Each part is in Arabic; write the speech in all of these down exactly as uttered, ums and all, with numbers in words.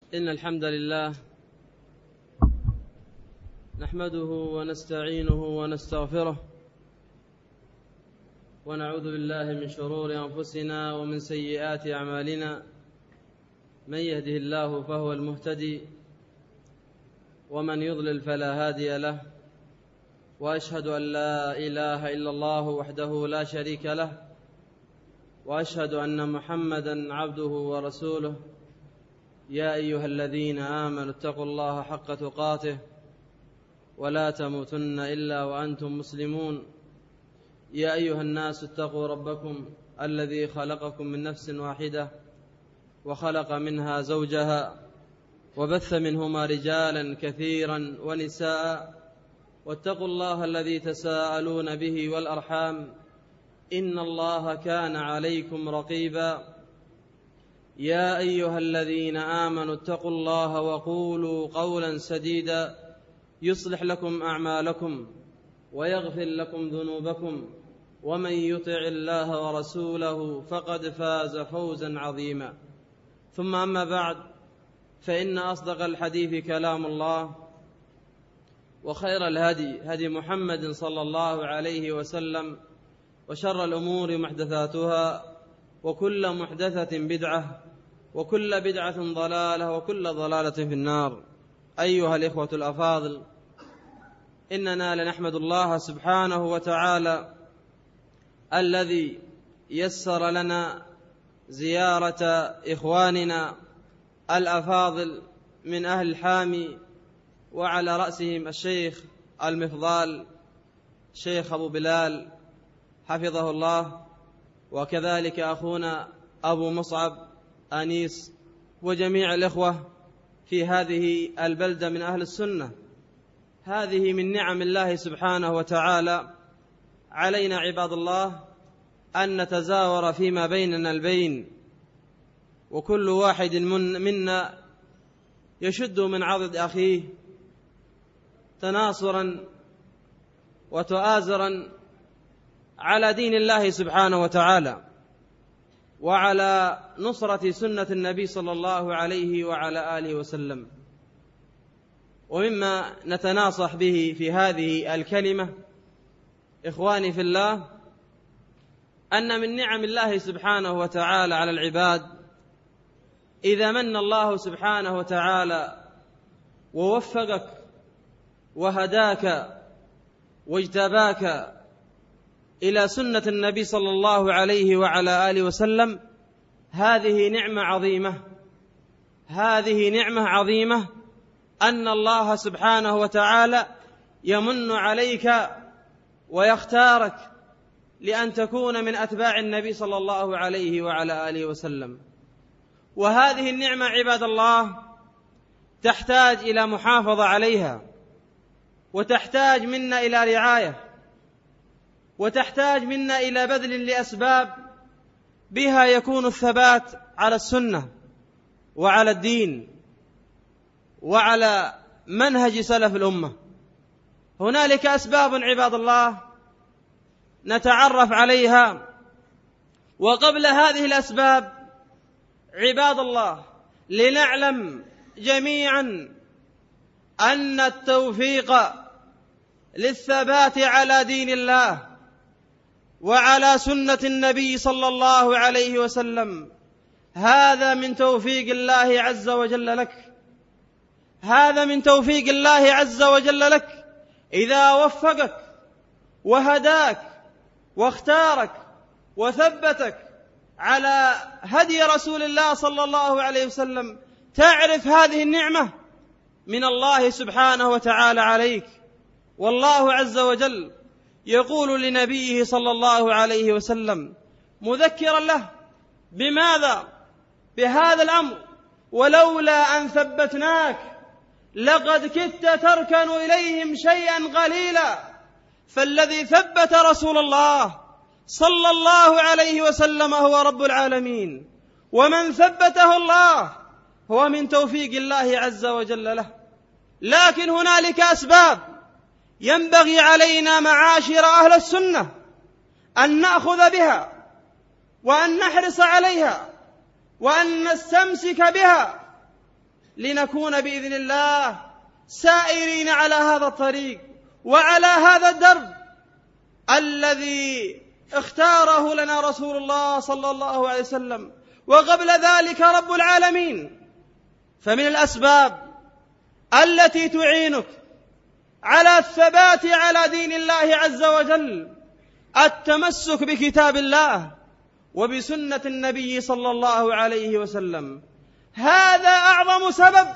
إن الحمد لله نحمده ونستعينه ونستغفره ونعوذ بالله من شرور أنفسنا ومن سيئات أعمالنا. من يهده الله فهو المهتدي ومن يضلل فلا هادي له، وأشهد أن لا إله إلا الله وحده لا شريك له، وأشهد أن محمدا عبده ورسوله. يا أيها الذين آمنوا اتقوا الله حق تقاته ولا تموتن إلا وأنتم مسلمون. يا أيها الناس اتقوا ربكم الذي خلقكم من نفس واحدة وخلق منها زوجها وبث منهما رجالا كثيرا ونساء، واتقوا الله الذي تساءلون به والأرحام إن الله كان عليكم رقيبا. يا أيها الذين آمنوا اتقوا الله وقولوا قولا سديدا يصلح لكم أعمالكم ويغفر لكم ذنوبكم، ومن يطع الله ورسوله فقد فاز فوزا عظيما. ثم أما بعد، فإن أصدق الحديث كلام الله، وخير الهدي هدي محمد صلى الله عليه وسلم، وشر الأمور محدثاتها، وكل محدثة بدعة، وكل بدعة ضلالة، وكل ضلالة في النار. أيها الإخوة الأفاضل، إننا لنحمد الله سبحانه وتعالى الذي يسر لنا زيارة إخواننا الأفاضل من أهل الحامي، وعلى رأسهم الشيخ المفضال شيخ أبو بلال حفظه الله، وكذلك أخونا أبو مصعب أنيس، وجميع الإخوة في هذه البلدة من أهل السنة. هذه من نعم الله سبحانه وتعالى علينا عباد الله، أن نتزاور فيما بيننا البين، وكل واحد منا يشد من عضد أخيه تناصرا وتآزرا على دين الله سبحانه وتعالى، وعلى نصرة سنة النبي صلى الله عليه وعلى آله وسلم. ومما نتناصح به في هذه الكلمة إخواني في الله، أن من نعم الله سبحانه وتعالى على العباد إذا من الله سبحانه وتعالى ووفقك وهداك واجتباك إلى سنة النبي صلى الله عليه وعلى آله وسلم، هذه نعمة عظيمة، هذه نعمة عظيمة أن الله سبحانه وتعالى يمن عليك ويختارك لأن تكون من أتباع النبي صلى الله عليه وعلى آله وسلم. وهذه النعمة عباد الله تحتاج إلى محافظة عليها، وتحتاج منا إلى رعاية، وتحتاج منا إلى بذل لأسباب بها يكون الثبات على السنة وعلى الدين وعلى منهج سلف الأمة. هنالك أسباب عباد الله نتعرف عليها، وقبل هذه الأسباب عباد الله لنعلم جميعا أن التوفيق للثبات على دين الله وعلى سنة النبي صلى الله عليه وسلم هذا من توفيق الله عز وجل لك، هذا من توفيق الله عز وجل لك إذا وفقك وهداك واختارك وثبتك على هدي رسول الله صلى الله عليه وسلم. تعرف هذه النعمة من الله سبحانه وتعالى عليك، والله عز وجل يقول لنبيه صلى الله عليه وسلم مذكرا له بماذا؟ بهذا الأمر: ولولا أن ثبتناك لقد كدت تركن إليهم شيئا قليلا. فالذي ثبت رسول الله صلى الله عليه وسلم هو رب العالمين، ومن ثبته الله هو من توفيق الله عز وجل له. لكن هنالك أسباب ينبغي علينا معاشر أهل السنة أن نأخذ بها وأن نحرص عليها وأن نستمسك بها لنكون بإذن الله سائرين على هذا الطريق وعلى هذا الدرب الذي اختاره لنا رسول الله صلى الله عليه وسلم وقبل ذلك رب العالمين. فمن الأسباب التي تعينك على الثبات على دين الله عز وجل التمسك بكتاب الله وبسنة النبي صلى الله عليه وسلم. هذا أعظم سبب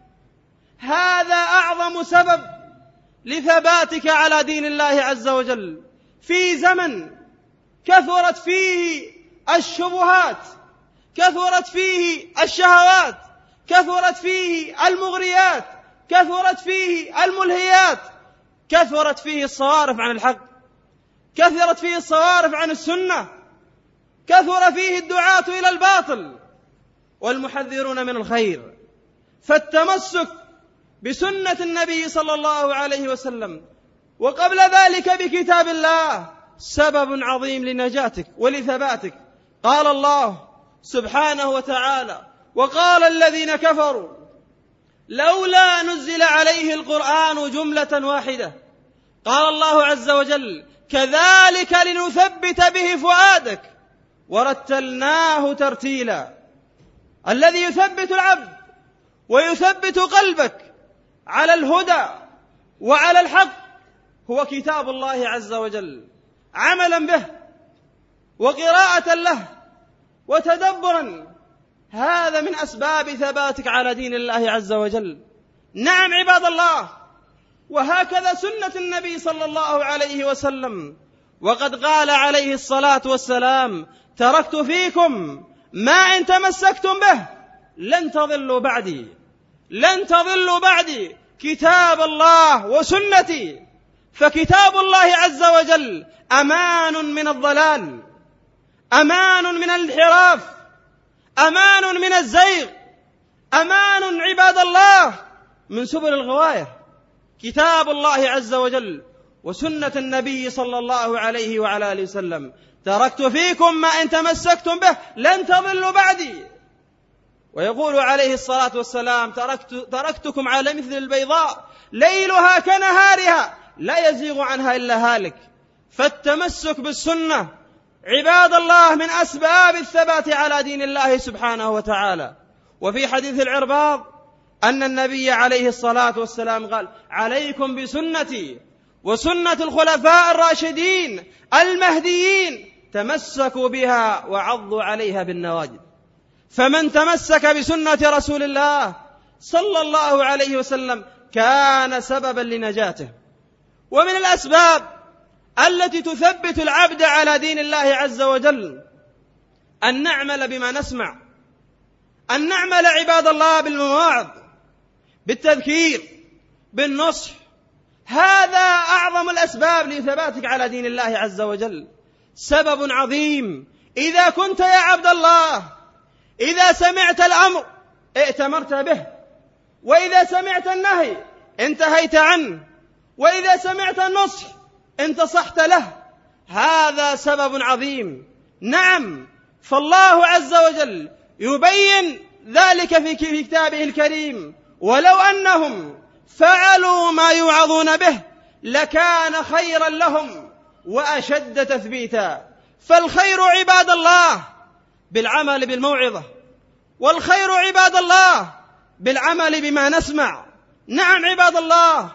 هذا أعظم سبب لثباتك على دين الله عز وجل في زمن كثرت فيه الشبهات، كثرت فيه الشهوات، كثرت فيه المغريات، كثرت فيه الملهيات، كثرت فيه الصوارف عن الحق، كثرت فيه الصوارف عن السنة، كثر فيه الدعاة إلى الباطل والمحذرون من الخير. فالتمسك بسنة النبي صلى الله عليه وسلم وقبل ذلك بكتاب الله سبب عظيم لنجاتك ولثباتك. قال الله سبحانه وتعالى: وقال الذين كفروا لولا نزل عليه القرآن جملة واحدة. قال الله عز وجل: كذلك لنثبت به فؤادك ورتلناه ترتيلا. الذي يثبت العبد ويثبت قلبك على الهدى وعلى الحق هو كتاب الله عز وجل، عملا به وقراءة له وتدبرا. هذا من أسباب ثباتك على دين الله عز وجل. نعم عباد الله، وهكذا سنة النبي صلى الله عليه وسلم، وقد قال عليه الصلاة والسلام: تركت فيكم ما إن تمسكتم به لن تضلوا بعدي لن تضلوا بعدي كتاب الله وسنتي. فكتاب الله عز وجل أمان من الضلال، أمان من الانحراف، أمان من الزيغ، أمان عباد الله من سبل الغواية. كتاب الله عز وجل وسنة النبي صلى الله عليه وعلى آله وسلم: تركت فيكم ما إن تمسكتم به لن تضلوا بعدي. ويقول عليه الصلاة والسلام: تركت تركتكم على مثل البيضاء ليلها كنهارها لا يزيغ عنها إلا هالك. فالتمسك بالسنة عباد الله من أسباب الثبات على دين الله سبحانه وتعالى. وفي حديث العرباض أن النبي عليه الصلاة والسلام قال: عليكم بسنتي وسنة الخلفاء الراشدين المهديين تمسكوا بها وعضوا عليها بالنواجذ. فمن تمسك بسنة رسول الله صلى الله عليه وسلم كان سببا لنجاته. ومن الأسباب التي تثبت العبد على دين الله عز وجل أن نعمل بما نسمع، أن نعمل عباد الله بالمواعظ، بالتذكير، بالنصح. هذا أعظم الأسباب لثباتك على دين الله عز وجل، سبب عظيم. إذا كنت يا عبد الله إذا سمعت الأمر ائتمرت به، وإذا سمعت النهي انتهيت عنه، وإذا سمعت النصح انتصحت له. هذا سبب عظيم. نعم، فالله عز وجل يبين ذلك في كتابه الكريم: ولو أنهم فعلوا ما يوعظون به لكان خيرا لهم وأشد تثبيتا. فالخير عباد الله بالعمل بالموعظة، والخير عباد الله بالعمل بما نسمع. نعم عباد الله،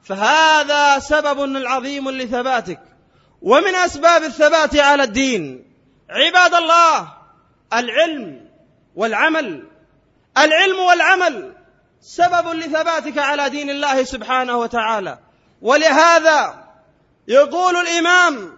فهذا سبب عظيم لثباتك. ومن أسباب الثبات على الدين عباد الله العلم والعمل. العلم والعمل سبب لثباتك على دين الله سبحانه وتعالى. ولهذا يقول الإمام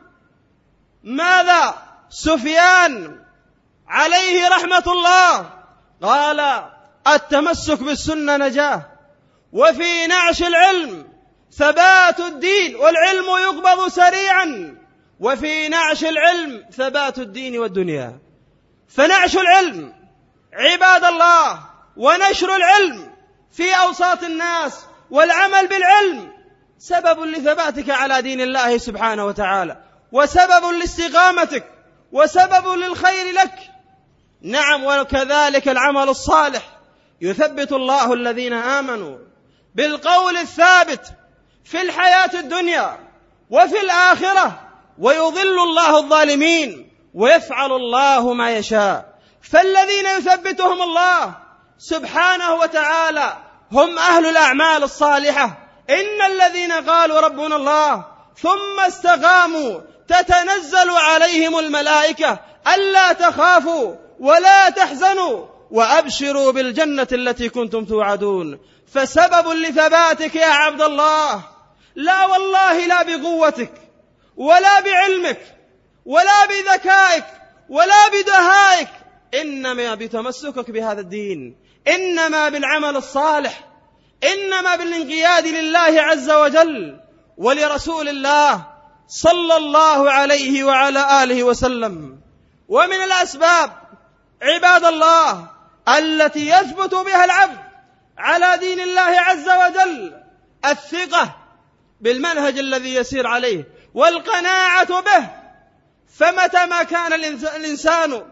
ماذا سفيان عليه رحمة الله قال: التمسك بالسنة نجاة، وفي نعش العلم ثبات الدين، والعلم يقبض سريعا، وفي نعش العلم ثبات الدين والدنيا. فنعش العلم عباد الله ونشر العلم في أوساط الناس والعمل بالعلم سبب لثباتك على دين الله سبحانه وتعالى، وسبب لاستقامتك، وسبب للخير لك. نعم، وكذلك العمل الصالح يثبت الله الذين آمنوا بالقول الثابت في الحياة الدنيا وفي الآخرة، ويضل الله الظالمين ويفعل الله ما يشاء. فالذين يثبتهم الله سبحانه وتعالى هم أهل الأعمال الصالحة. إن الذين قالوا ربنا الله ثم استقاموا تتنزل عليهم الملائكة ألا تخافوا ولا تحزنوا وأبشروا بالجنة التي كنتم توعدون. فسبب لثباتك يا عبد الله لا والله لا بقوتك ولا بعلمك ولا بذكائك ولا بدهائك، إنما بتمسكك بهذا الدين، إنما بالعمل الصالح، إنما بالانقياد لله عز وجل ولرسول الله صلى الله عليه وعلى آله وسلم. ومن الأسباب عباد الله التي يثبت بها العبد على دين الله عز وجل الثقة بالمنهج الذي يسير عليه والقناعة به. فمتى ما كان الإنسان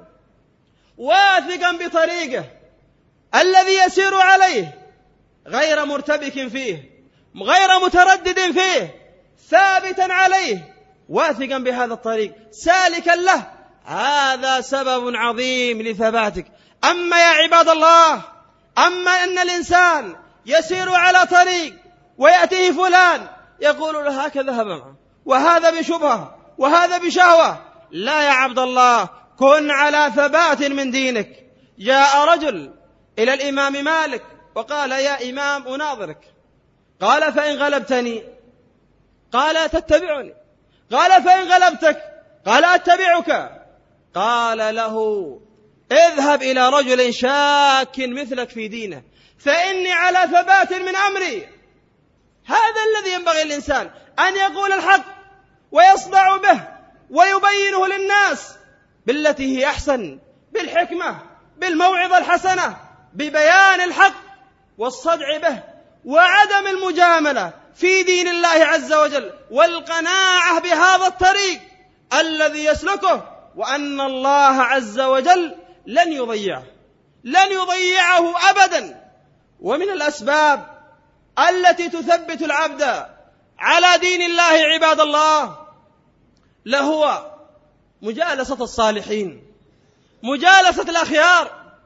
واثقا بطريقه الذي يسير عليه غير مرتبك فيه غير متردد فيه ثابتا عليه واثقا بهذا الطريق سالكا له، هذا سبب عظيم لثباتك. أما يا عباد الله أما أن الإنسان يسير على طريق ويأتيه فلان يقول له هكذا ذهب معه وهذا بشبهة وهذا بشهوة، لا يا عبد الله، كن على ثبات من دينك. جاء رجل إلى الإمام مالك وقال يا إمام أناظرك، قال فإن غلبتني، قال تتبعني، قال فإن غلبتك، قال أتبعك. قال له اذهب إلى رجل شاك مثلك في دينه فإني على ثبات من أمري. هذا الذي ينبغي الإنسان أن يقول الحق ويصدع به ويبينه للناس بالتي هي أحسن، بالحكمة، بالموعظة الحسنة، ببيان الحق والصدع به وعدم المجاملة في دين الله عز وجل والقناعة بهذا الطريق الذي يسلكه، وأن الله عز وجل لن يضيعه لن يضيعه أبدا. ومن الأسباب التي تثبت العبد على دين الله عباد الله لهو مجالسة الصالحين، مجالسة الأخيار،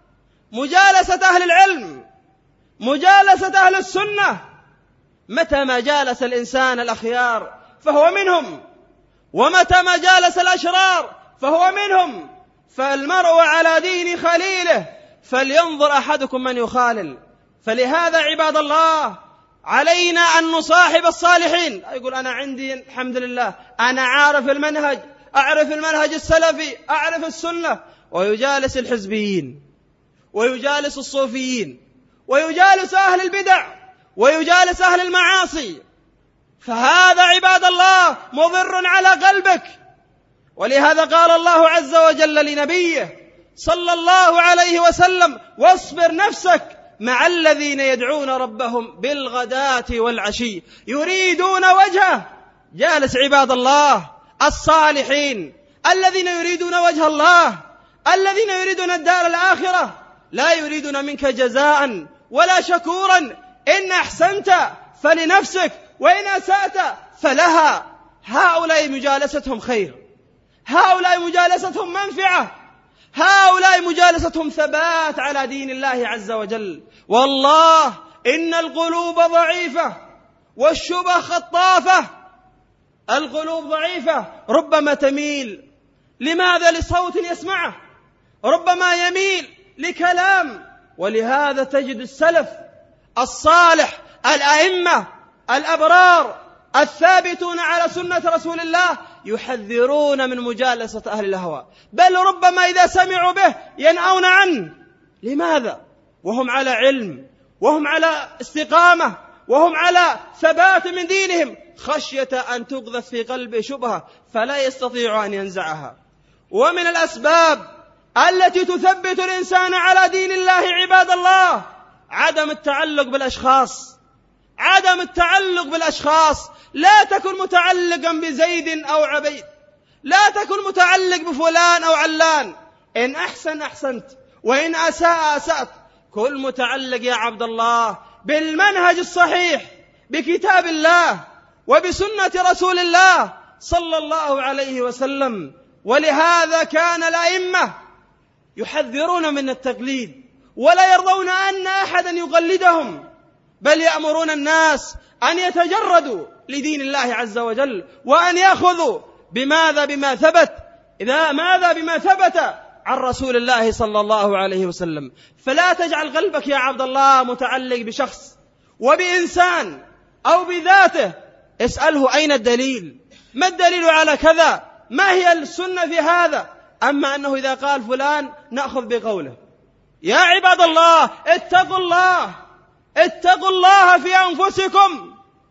مجالسة أهل العلم، مجالسة أهل السنة. متى ما جالس الإنسان الأخيار فهو منهم، ومتى ما جالس الأشرار فهو منهم. فالمرء على دين خليله فلينظر أحدكم من يخالل. فلهذا عباد الله علينا أن نصاحب الصالحين. يقول أنا عندي الحمد لله أنا عارف المنهج، أعرف المنهج السلفي، أعرف السنة، ويجالس الحزبيين ويجالس الصوفيين ويجالس أهل البدع ويجالس أهل المعاصي. فهذا عباد الله مضر على قلبك. ولهذا قال الله عز وجل لنبيه صلى الله عليه وسلم واصبر نفسك مع الذين يدعون ربهم بالغداة والعشي يريدون وجهه. جالس عباد الله الصالحين الذين يريدون وجه الله، الذين يريدون الدار الآخرة، لا يريدون منك جزاء ولا شكورا. إن أحسنت فلنفسك وإن أسأت فلها. هؤلاء مجالستهم خير، هؤلاء مجالستهم منفعة، هؤلاء مجالستهم ثبات على دين الله عز وجل. والله إن القلوب ضعيفة والشبه خطافة. القلوب ضعيفة ربما تميل لماذا؟ لصوت يسمعه، ربما يميل لكلام. ولهذا تجد السلف الصالح الأئمة الأبرار الثابتون على سنة رسول الله يحذرون من مجالسة أهل الهوى، بل ربما إذا سمعوا به ينأون عنه. لماذا؟ وهم على علم، وهم على استقامة، وهم على ثبات من دينهم، خشية أن تقذف في قلبه شبهة فلا يستطيع أن ينزعها. ومن الأسباب التي تثبت الإنسان على دين الله عباد الله عدم التعلق بالأشخاص، عدم التعلق بالأشخاص. لا تكن متعلقا بزيد أو عبيد، لا تكن متعلق بفلان أو علان. إن أحسن أحسنت وإن أساء أسأت. كل متعلق يا عبد الله بالمنهج الصحيح بكتاب الله وبسنة رسول الله صلى الله عليه وسلم. ولهذا كان الأئمة يحذرون من التقليد ولا يرضون أن أحدا يقلدهم، بل يأمرون الناس أن يتجردوا لدين الله عز وجل وأن يأخذوا بماذا بما ثبت إذا ماذا بما ثبت عن رسول الله صلى الله عليه وسلم. فلا تجعل قلبك يا عبد الله متعلق بشخص وبإنسان أو بذاته، اسأله أين الدليل، ما الدليل على كذا، ما هي السنة في هذا. أما أنه إذا قال فلان نأخذ بقوله. يا عباد الله اتقوا الله، اتقوا الله في أنفسكم.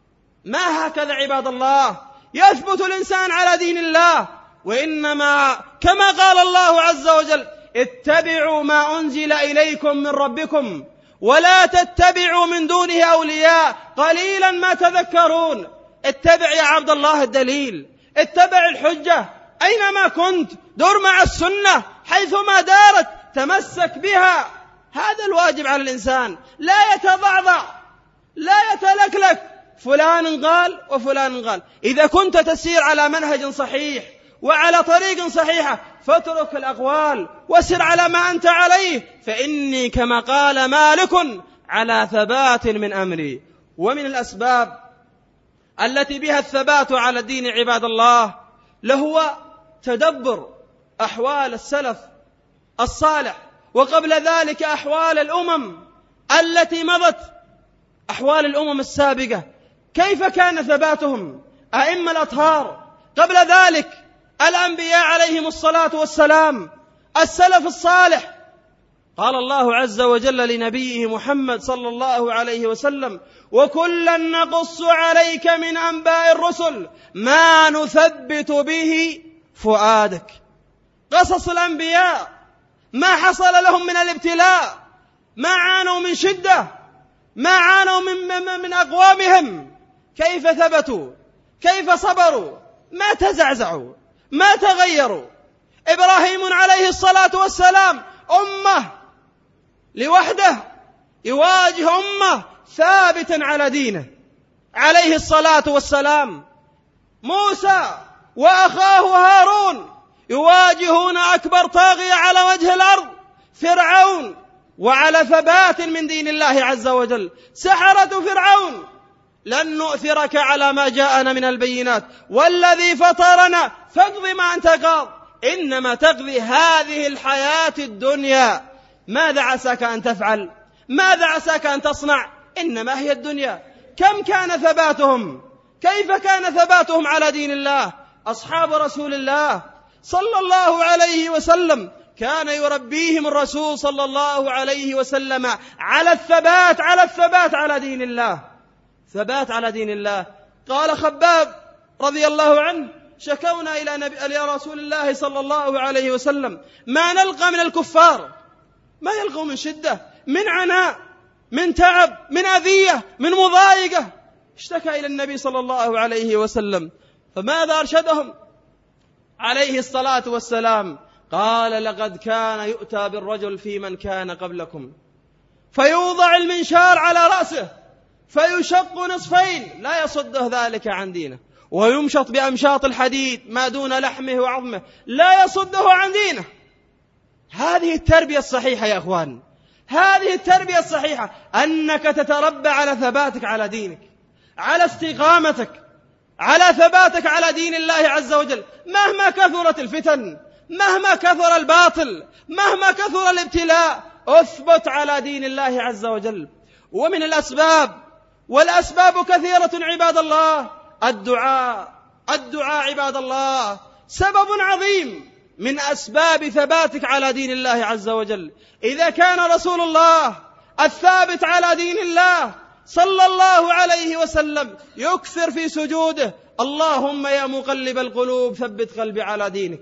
ما هكذا عباد الله يثبت الإنسان على دين الله، وإنما كما قال الله عز وجل اتبعوا ما أنزل إليكم من ربكم ولا تتبعوا من دونه أولياء قليلا ما تذكرون. اتبع يا عبد الله الدليل، اتبع الحجة أينما كنت، دور مع السنة حيثما دارت تمسك بها. هذا الواجب على الإنسان، لا يتضعضع لا يتلكلك، فلان قال وفلان قال. إذا كنت تسير على منهج صحيح وعلى طريق صحيحة فاترك الأقوال وسر على ما أنت عليه، فإني كما قال مالك على ثبات من أمري. ومن الأسباب التي بها الثبات على الدين عباد الله لهو تدبر أحوال السلف الصالح، وقبل ذلك أحوال الأمم التي مضت، أحوال الأمم السابقة كيف كان ثباتهم. أئمة الأطهار قبل ذلك الأنبياء عليهم الصلاة والسلام، السلف الصالح. قال الله عز وجل لنبيه محمد صلى الله عليه وسلم وكلا نقص عليك من أنباء الرسل ما نثبت به فؤادك. قصص الأنبياء، ما حصل لهم من الابتلاء، ما عانوا من شدة، ما عانوا من, من, من أقوامهم، كيف ثبتوا، كيف صبروا، ما تزعزعوا، ما تغيروا. إبراهيم عليه الصلاة والسلام أمة لوحده يواجه أمة ثابتا على دينه عليه الصلاة والسلام. موسى وأخاه هارون يواجهون أكبر طاغية على وجه الأرض فرعون، وعلى ثبات من دين الله عز وجل. سحرة فرعون لن نؤثرك على ما جاءنا من البينات والذي فطرنا فاقض ما أنت قاض إنما تقضي هذه الحياة الدنيا. ماذا عساك أن تفعل، ماذا عساك أن تصنع، إنما هي الدنيا. كم كان ثباتهم، كيف كان ثباتهم على دين الله. أصحاب رسول الله صلى الله عليه وسلم كان يربيهم الرسول صلى الله عليه وسلم على الثبات على الثبات على دين الله، ثبات على دين الله. قال خباب رضي الله عنه شكونا إلى نبي إلى رسول الله صلى الله عليه وسلم ما نلقى من الكفار، ما يلقوا من شدة، من عناء، من تعب، من أذية، من مضايقة. اشتكى إلى النبي صلى الله عليه وسلم، فماذا أرشدهم عليه الصلاة والسلام؟ قال لقد كان يؤتى بالرجل في من كان قبلكم فيوضع المنشار على رأسه فيشق نصفين لا يصده ذلك عن دينه، ويمشط بأمشاط الحديد ما دون لحمه وعظمه لا يصده عن دينه. هذه التربية الصحيحة يا أخوان، هذه التربية الصحيحة، أنك تتربى على ثباتك على دينك، على استقامتك، على ثباتك على دين الله عز وجل. مهما كثرت الفتن، مهما كثر الباطل، مهما كثر الابتلاء، اثبت على دين الله عز وجل. ومن الأسباب، والأسباب كثيرة عباد الله، الدعاء الدعاء عباد الله سبب عظيم من أسباب ثباتك على دين الله عز وجل. إذا كان رسول الله الثابت على دين الله صلى الله عليه وسلم يكثر في سجوده اللهم يا مقلب القلوب ثبت قلبي على دينك،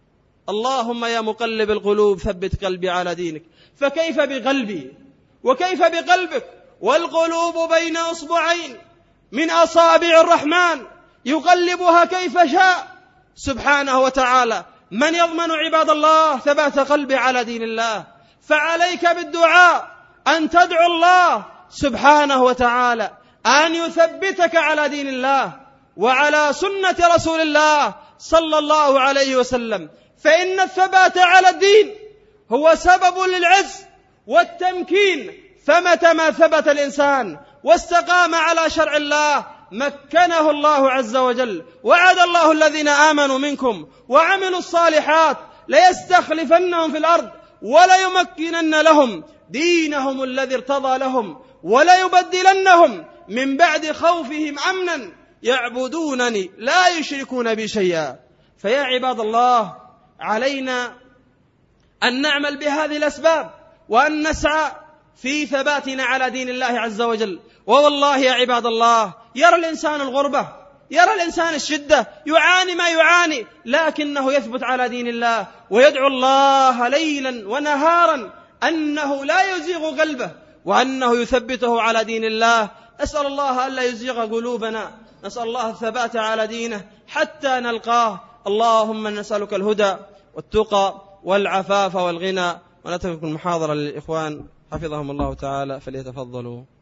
اللهم يا مقلب القلوب ثبت قلبي على دينك، فكيف بقلبي وكيف بقلبك والقلوب بين أصبعين من أصابع الرحمن يقلبها كيف شاء سبحانه وتعالى. من يضمن عباد الله ثبات قلبي على دين الله؟ فعليك بالدعاء أن تدعو الله سبحانه وتعالى أن يثبتك على دين الله وعلى سنة رسول الله صلى الله عليه وسلم، فإن الثبات على الدين هو سبب للعز والتمكين. فمتى ما ثبت الإنسان واستقام على شرع الله مكنه الله عز وجل. وعد الله الذين آمنوا منكم وعملوا الصالحات ليستخلفنهم في الأرض وليمكنن لهم دينهم الذي ارتضى لهم وليبدلنهم من بعد خوفهم أمنا يعبدونني لا يشركون بي شيئا. فيا عباد الله، علينا أن نعمل بهذه الأسباب وأن نسعى في ثباتنا على دين الله عز وجل. ووالله يا عباد الله، يرى الإنسان الغربة، يرى الإنسان الشدة، يعاني ما يعاني، لكنه يثبت على دين الله ويدعو الله ليلا ونهارا أنه لا يزيغ قلبه وأنه يثبته على دين الله. أسأل الله ألا يزيغ قلوبنا، نسأل الله الثبات على دينه حتى نلقاه. اللهم نسألك الهدى والتقى والعفاف والغنى. ونترك المحاضرة للإخوان حفظهم الله تعالى، فليتفضلوا.